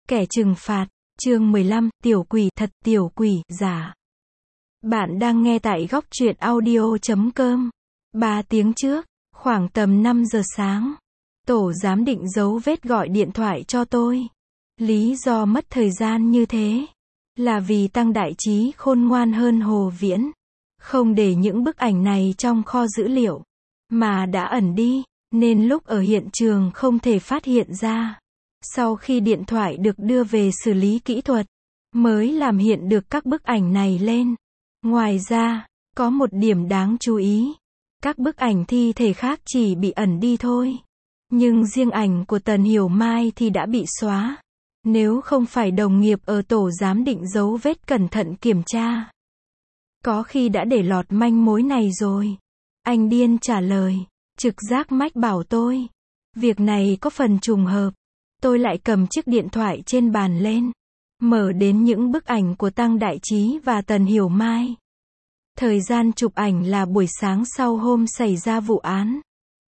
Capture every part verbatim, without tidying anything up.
Kẻ trừng phạt, chương mười lăm, tiểu quỷ thật, tiểu quỷ giả. Bạn đang nghe tại góc truyện audio chấm com. Ba tiếng trước, khoảng tầm năm giờ sáng, tổ giám định dấu vết gọi điện thoại cho tôi. Lý do mất thời gian như thế là vì Tăng Đại Trí khôn ngoan hơn Hồ Viễn, không để những bức ảnh này trong kho dữ liệu, mà đã ẩn đi, nên lúc ở hiện trường không thể phát hiện ra. Sau khi điện thoại được đưa về xử lý kỹ thuật, mới làm hiện được các bức ảnh này lên. Ngoài ra, có một điểm đáng chú ý. Các bức ảnh thi thể khác chỉ bị ẩn đi thôi. Nhưng riêng ảnh của Tần Hiểu Mai thì đã bị xóa. Nếu không phải đồng nghiệp ở tổ giám định dấu vết cẩn thận kiểm tra, có khi đã để lọt manh mối này rồi. Anh điên trả lời. Trực giác mách bảo tôi. Việc này có phần trùng hợp. Tôi lại cầm chiếc điện thoại trên bàn lên, mở đến những bức ảnh của Tăng Đại Trí và Tần Hiểu Mai. Thời gian chụp ảnh là buổi sáng sau hôm xảy ra vụ án.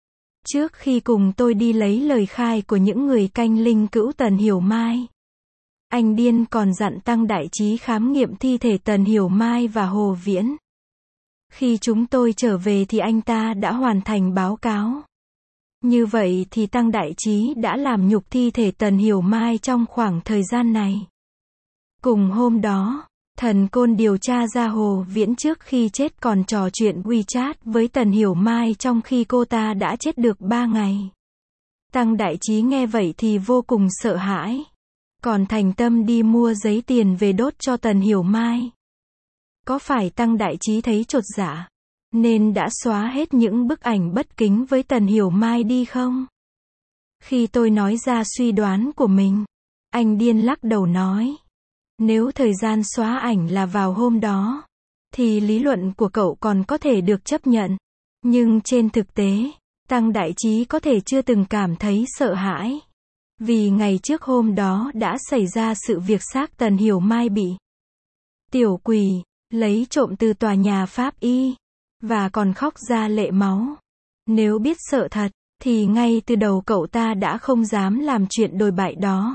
Trước khi cùng tôi đi lấy lời khai của những người canh linh cữu Tần Hiểu Mai, anh điên còn dặn Tăng Đại Trí khám nghiệm thi thể Tần Hiểu Mai và Hồ Viễn. Khi chúng tôi trở về thì anh ta đã hoàn thành báo cáo. Như vậy thì Tăng Đại Trí đã làm nhục thi thể Tần Hiểu Mai trong khoảng thời gian này. Cùng hôm đó, thần côn điều tra ra Hồ Viễn trước khi chết còn trò chuyện WeChat với Tần Hiểu Mai trong khi cô ta đã chết được ba ngày. Tăng Đại Trí nghe vậy thì vô cùng sợ hãi, còn thành tâm đi mua giấy tiền về đốt cho Tần Hiểu Mai. Có phải Tăng Đại Trí thấy chột dạ, nên đã xóa hết những bức ảnh bất kính với Tần Hiểu Mai đi không? Khi tôi nói ra suy đoán của mình, anh điên lắc đầu nói. Nếu thời gian xóa ảnh là vào hôm đó, thì lý luận của cậu còn có thể được chấp nhận. Nhưng trên thực tế, Tăng Đại Trí có thể chưa từng cảm thấy sợ hãi. Vì ngày trước hôm đó đã xảy ra sự việc xác Tần Hiểu Mai bị tiểu quỷ lấy trộm từ tòa nhà pháp y, và còn khóc ra lệ máu. Nếu biết sợ thật, thì ngay từ đầu cậu ta đã không dám làm chuyện đồi bại đó.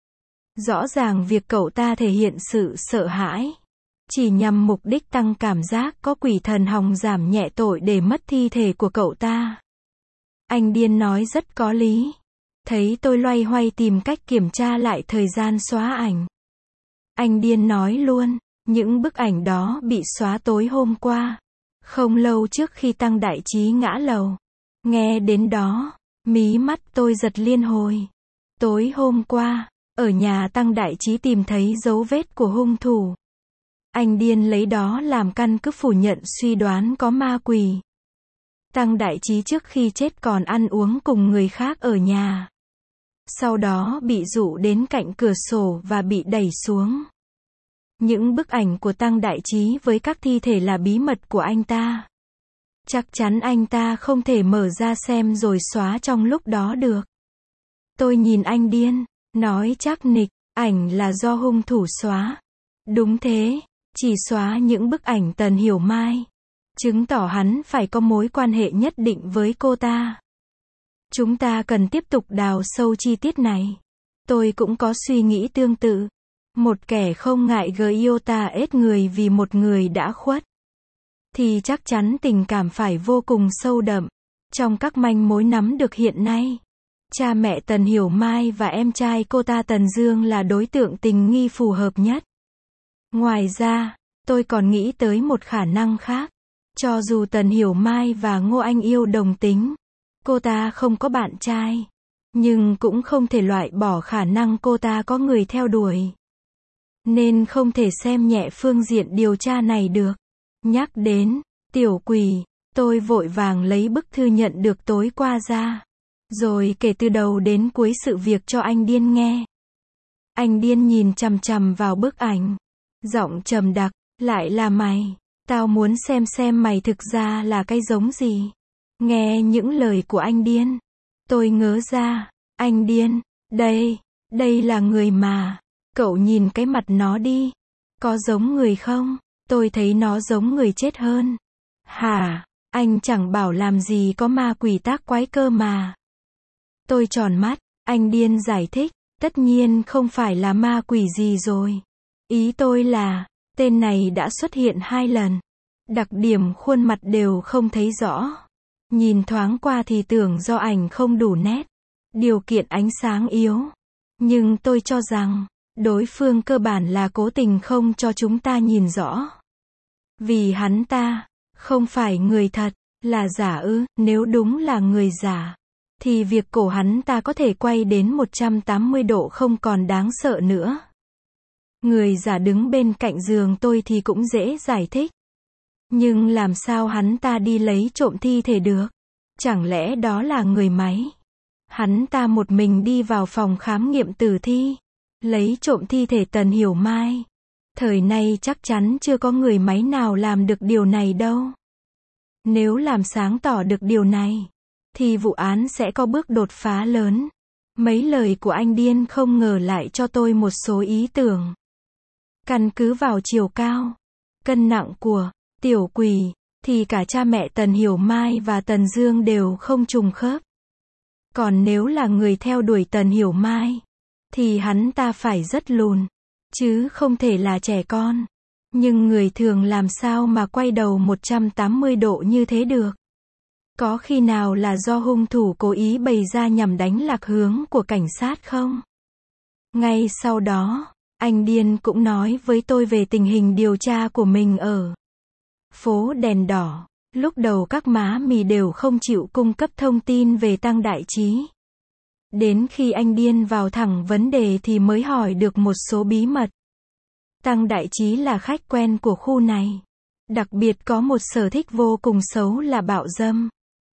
Rõ ràng việc cậu ta thể hiện sự sợ hãi, chỉ nhằm mục đích tăng cảm giác có quỷ thần hòng giảm nhẹ tội để mất thi thể của cậu ta. Anh điên nói rất có lý. Thấy tôi loay hoay tìm cách kiểm tra lại thời gian xóa ảnh, anh điên nói luôn, những bức ảnh đó bị xóa tối hôm qua, không lâu trước khi Tăng Đại Trí ngã lầu. Nghe đến đó, mí mắt tôi giật liên hồi. Tối hôm qua, ở nhà Tăng Đại Trí tìm thấy dấu vết của hung thủ. Anh điên lấy đó làm căn cứ phủ nhận suy đoán có ma quỷ. Tăng Đại Trí trước khi chết còn ăn uống cùng người khác ở nhà. Sau đó bị dụ đến cạnh cửa sổ và bị đẩy xuống. Những bức ảnh của Tăng Đại Trí với các thi thể là bí mật của anh ta. Chắc chắn anh ta không thể mở ra xem rồi xóa trong lúc đó được. Tôi nhìn anh điên, nói chắc nịch, ảnh là do hung thủ xóa. Đúng thế, chỉ xóa những bức ảnh Tần Hiểu Mai, chứng tỏ hắn phải có mối quan hệ nhất định với cô ta. Chúng ta cần tiếp tục đào sâu chi tiết này. Tôi cũng có suy nghĩ tương tự. Một kẻ không ngại gây iota ết người vì một người đã khuất, thì chắc chắn tình cảm phải vô cùng sâu đậm. Trong các manh mối nắm được hiện nay, cha mẹ Tần Hiểu Mai và em trai cô ta Tần Dương là đối tượng tình nghi phù hợp nhất. Ngoài ra, tôi còn nghĩ tới một khả năng khác. Cho dù Tần Hiểu Mai và Ngô Anh Yêu đồng tính, cô ta không có bạn trai, nhưng cũng không thể loại bỏ khả năng cô ta có người theo đuổi. Nên không thể xem nhẹ phương diện điều tra này được. Nhắc đến tiểu quỷ, tôi vội vàng lấy bức thư nhận được tối qua ra, rồi kể từ đầu đến cuối sự việc cho anh điên nghe. Anh điên nhìn chằm chằm vào bức ảnh, giọng trầm đặc, lại là mày, tao muốn xem xem mày thực ra là cái giống gì. Nghe những lời của anh điên, tôi ngớ ra. Anh điên, đây, đây là người mà, cậu nhìn cái mặt nó đi, có giống người không? Tôi thấy nó giống người chết hơn. Hả, anh chẳng bảo làm gì có ma quỷ tác quái cơ mà. Tôi tròn mắt, anh điên giải thích, Tất nhiên không phải là ma quỷ gì rồi. Ý tôi là, tên này đã xuất hiện hai lần. Đặc điểm khuôn mặt đều không thấy rõ. Nhìn thoáng qua thì tưởng do ảnh không đủ nét. Điều kiện ánh sáng yếu. Nhưng tôi cho rằng, đối phương cơ bản là cố tình không cho chúng ta nhìn rõ. Vì hắn ta, không phải người thật, là giả ư, nếu đúng là người giả. Thì việc cổ hắn ta có thể quay đến một trăm tám mươi độ không còn đáng sợ nữa. Người giả đứng bên cạnh giường tôi thì cũng dễ giải thích. Nhưng làm sao hắn ta đi lấy trộm thi thể được? Chẳng lẽ đó là người máy? Hắn ta một mình đi vào phòng khám nghiệm tử thi, lấy trộm thi thể Tần Hiểu Mai. Thời nay chắc chắn chưa có người máy nào làm được điều này đâu. Nếu làm sáng tỏ được điều này, thì vụ án sẽ có bước đột phá lớn. Mấy lời của anh điên không ngờ lại cho tôi một số ý tưởng. Căn cứ vào chiều cao, cân nặng của tiểu quỷ, thì cả cha mẹ Tần Hiểu Mai và Tần Dương đều không trùng khớp. Còn nếu là người theo đuổi Tần Hiểu Mai, thì hắn ta phải rất lùn, chứ không thể là trẻ con. Nhưng người thường làm sao mà quay đầu một trăm tám mươi độ như thế được? Có khi nào là do hung thủ cố ý bày ra nhằm đánh lạc hướng của cảnh sát không? Ngay sau đó, anh điên cũng nói với tôi về tình hình điều tra của mình ở phố đèn đỏ. Lúc đầu các má mì đều không chịu cung cấp thông tin về Tăng Đại Trí. Đến khi anh điên vào thẳng vấn đề thì mới hỏi được một số bí mật. Tăng Đại Trí là khách quen của khu này. Đặc biệt có một sở thích vô cùng xấu là bạo dâm.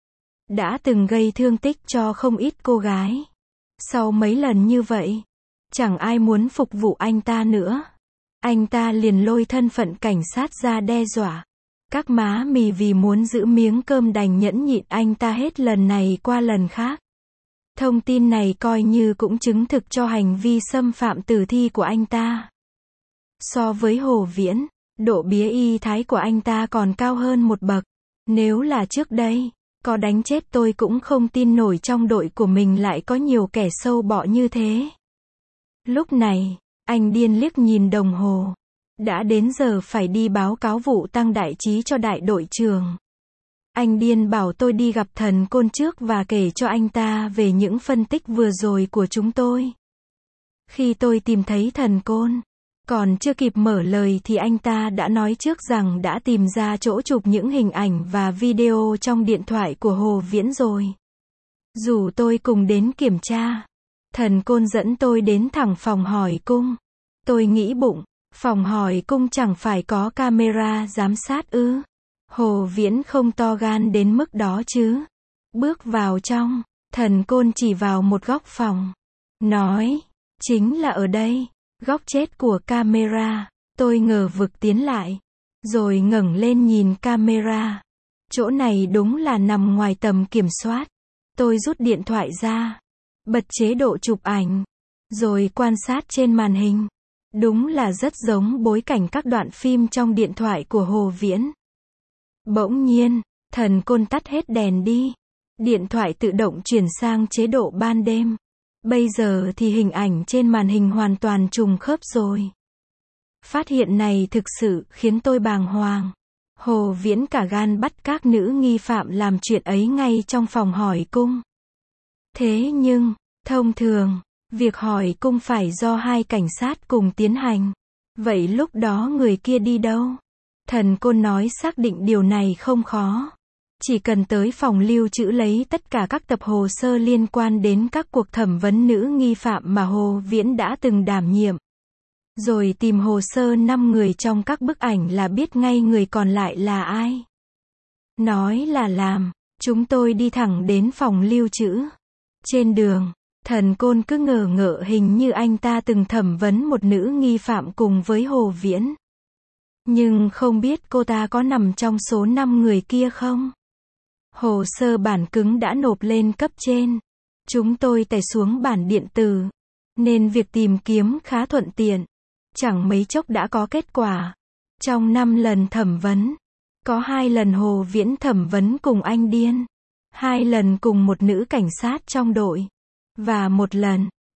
Đã từng gây thương tích cho không ít cô gái. Sau mấy lần như vậy, chẳng ai muốn phục vụ anh ta nữa. Anh ta liền lôi thân phận cảnh sát ra đe dọa. Các má mì vì muốn giữ miếng cơm đành nhẫn nhịn anh ta hết lần này qua lần khác. Thông tin này coi như cũng chứng thực cho hành vi xâm phạm tử thi của anh ta. So với Hồ Viễn, độ bía y thái của anh ta còn cao hơn một bậc. Nếu là trước đây, có đánh chết tôi cũng không tin nổi trong đội của mình lại có nhiều kẻ sâu bọ như thế. Lúc này, anh điên liếc nhìn đồng hồ. Đã đến giờ phải đi báo cáo vụ Tăng Đại Trí cho đại đội trưởng. Anh điên bảo tôi đi gặp thần côn trước và kể cho anh ta về những phân tích vừa rồi của chúng tôi. Khi tôi tìm thấy thần côn, còn chưa kịp mở lời thì anh ta đã nói trước rằng đã tìm ra chỗ chụp những hình ảnh và video trong điện thoại của Hồ Viễn rồi. Rủ tôi cùng đến kiểm tra. Thần côn dẫn tôi đến thẳng phòng hỏi cung. Tôi nghĩ bụng, phòng hỏi cung chẳng phải có camera giám sát ư? Hồ Viễn không to gan đến mức đó chứ. Bước vào trong, thần côn chỉ vào một góc phòng. Nói, chính là ở đây, góc chết của camera. Tôi ngờ vực tiến lại, rồi ngẩng lên nhìn camera. Chỗ này đúng là nằm ngoài tầm kiểm soát. Tôi rút điện thoại ra, bật chế độ chụp ảnh, rồi quan sát trên màn hình. Đúng là rất giống bối cảnh các đoạn phim trong điện thoại của Hồ Viễn. Bỗng nhiên, thần côn tắt hết đèn đi. Điện thoại tự động chuyển sang chế độ ban đêm. Bây giờ thì hình ảnh trên màn hình hoàn toàn trùng khớp rồi. Phát hiện này thực sự khiến tôi bàng hoàng. Hồ Viễn cả gan bắt các nữ nghi phạm làm chuyện ấy ngay trong phòng hỏi cung. Thế nhưng, thông thường, việc hỏi cung phải do hai cảnh sát cùng tiến hành. Vậy lúc đó người kia đi đâu? Thần côn nói xác định điều này không khó. Chỉ cần tới phòng lưu trữ lấy tất cả các tập hồ sơ liên quan đến các cuộc thẩm vấn nữ nghi phạm mà Hồ Viễn đã từng đảm nhiệm. Rồi tìm hồ sơ năm người trong các bức ảnh là biết ngay người còn lại là ai. Nói là làm, chúng tôi đi thẳng đến phòng lưu trữ. Trên đường, thần côn cứ ngờ ngợ hình như anh ta từng thẩm vấn một nữ nghi phạm cùng với Hồ Viễn. Nhưng không biết cô ta có nằm trong số năm người kia không? Hồ sơ bản cứng đã nộp lên cấp trên. Chúng tôi tải xuống bản điện tử, nên việc tìm kiếm khá thuận tiện. Chẳng mấy chốc đã có kết quả. Trong năm lần thẩm vấn, có hai lần Hồ Viễn thẩm vấn cùng anh điên, hai lần cùng một nữ cảnh sát trong đội, và một lần,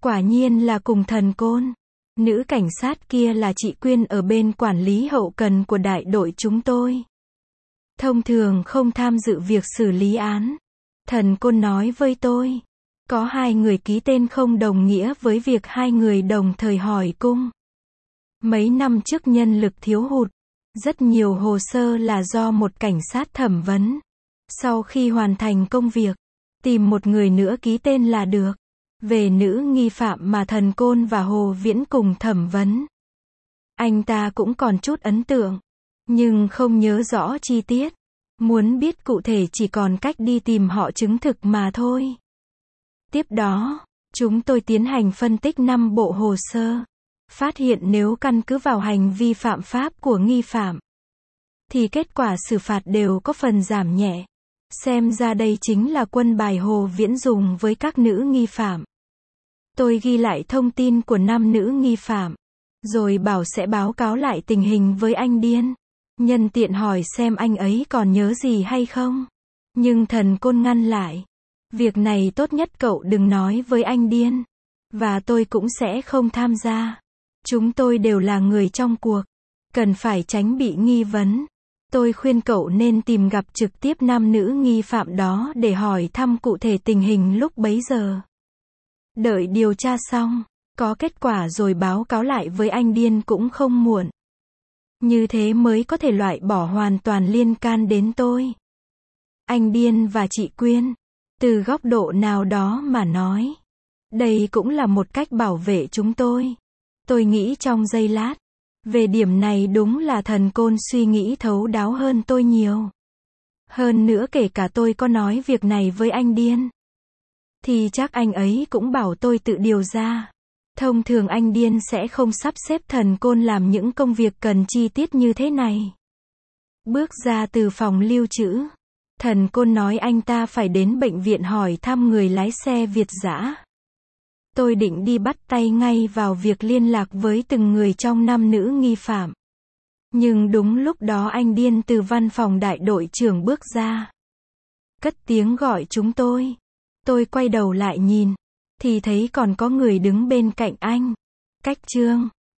Quả nhiên là cùng thần côn. Nữ cảnh sát kia là chị Quyên ở bên quản lý hậu cần của đại đội chúng tôi. Thông thường không tham dự việc xử lý án. Thần côn nói với tôi. Có hai người ký tên không đồng nghĩa với việc hai người đồng thời hỏi cung. Mấy năm trước nhân lực thiếu hụt. Rất nhiều hồ sơ là do một cảnh sát thẩm vấn. Sau khi hoàn thành công việc, tìm một người nữa ký tên là được. Về nữ nghi phạm mà thần côn và Hồ Viễn cùng thẩm vấn. Anh ta cũng còn chút ấn tượng, nhưng không nhớ rõ chi tiết. Muốn biết cụ thể chỉ còn cách đi tìm họ chứng thực mà thôi. Tiếp đó, chúng tôi tiến hành phân tích năm bộ hồ sơ. Phát hiện nếu căn cứ vào hành vi phạm pháp của nghi phạm, thì kết quả xử phạt đều có phần giảm nhẹ. Xem ra đây chính là quân bài Hồ Viễn dùng với các nữ nghi phạm. Tôi ghi lại thông tin của năm nữ nghi phạm, rồi bảo sẽ báo cáo lại tình hình với anh Điên. Nhân tiện hỏi xem anh ấy còn nhớ gì hay không. Nhưng thần côn ngăn lại. Việc này tốt nhất cậu đừng nói với anh Điên. Và tôi cũng sẽ không tham gia. Chúng tôi đều là người trong cuộc. Cần phải tránh bị nghi vấn. Tôi khuyên cậu nên tìm gặp trực tiếp nam nữ nghi phạm đó để hỏi thăm cụ thể tình hình lúc bấy giờ. Đợi điều tra xong, có kết quả rồi báo cáo lại với anh Điên cũng không muộn. Như thế mới có thể loại bỏ hoàn toàn liên can đến tôi. Anh Điên và chị Quyên, từ góc độ nào đó mà nói, đây cũng là một cách bảo vệ chúng tôi. Tôi nghĩ trong giây lát. Về điểm này đúng là thần côn suy nghĩ thấu đáo hơn tôi nhiều. Hơn nữa kể cả tôi có nói việc này với anh Điên, thì chắc anh ấy cũng bảo tôi tự điều ra. Thông thường anh Điên sẽ không sắp xếp thần côn làm những công việc cần chi tiết như thế này. Bước ra từ phòng lưu trữ, thần côn nói anh ta phải đến bệnh viện hỏi thăm người lái xe Việt dã. Tôi định đi bắt tay ngay vào việc liên lạc với từng người trong năm nữ nghi phạm. Nhưng đúng lúc đó anh Điên từ văn phòng đại đội trưởng bước ra. Cất tiếng gọi chúng tôi. Tôi quay đầu lại nhìn, thì thấy còn có người đứng bên cạnh anh. Cách Trương.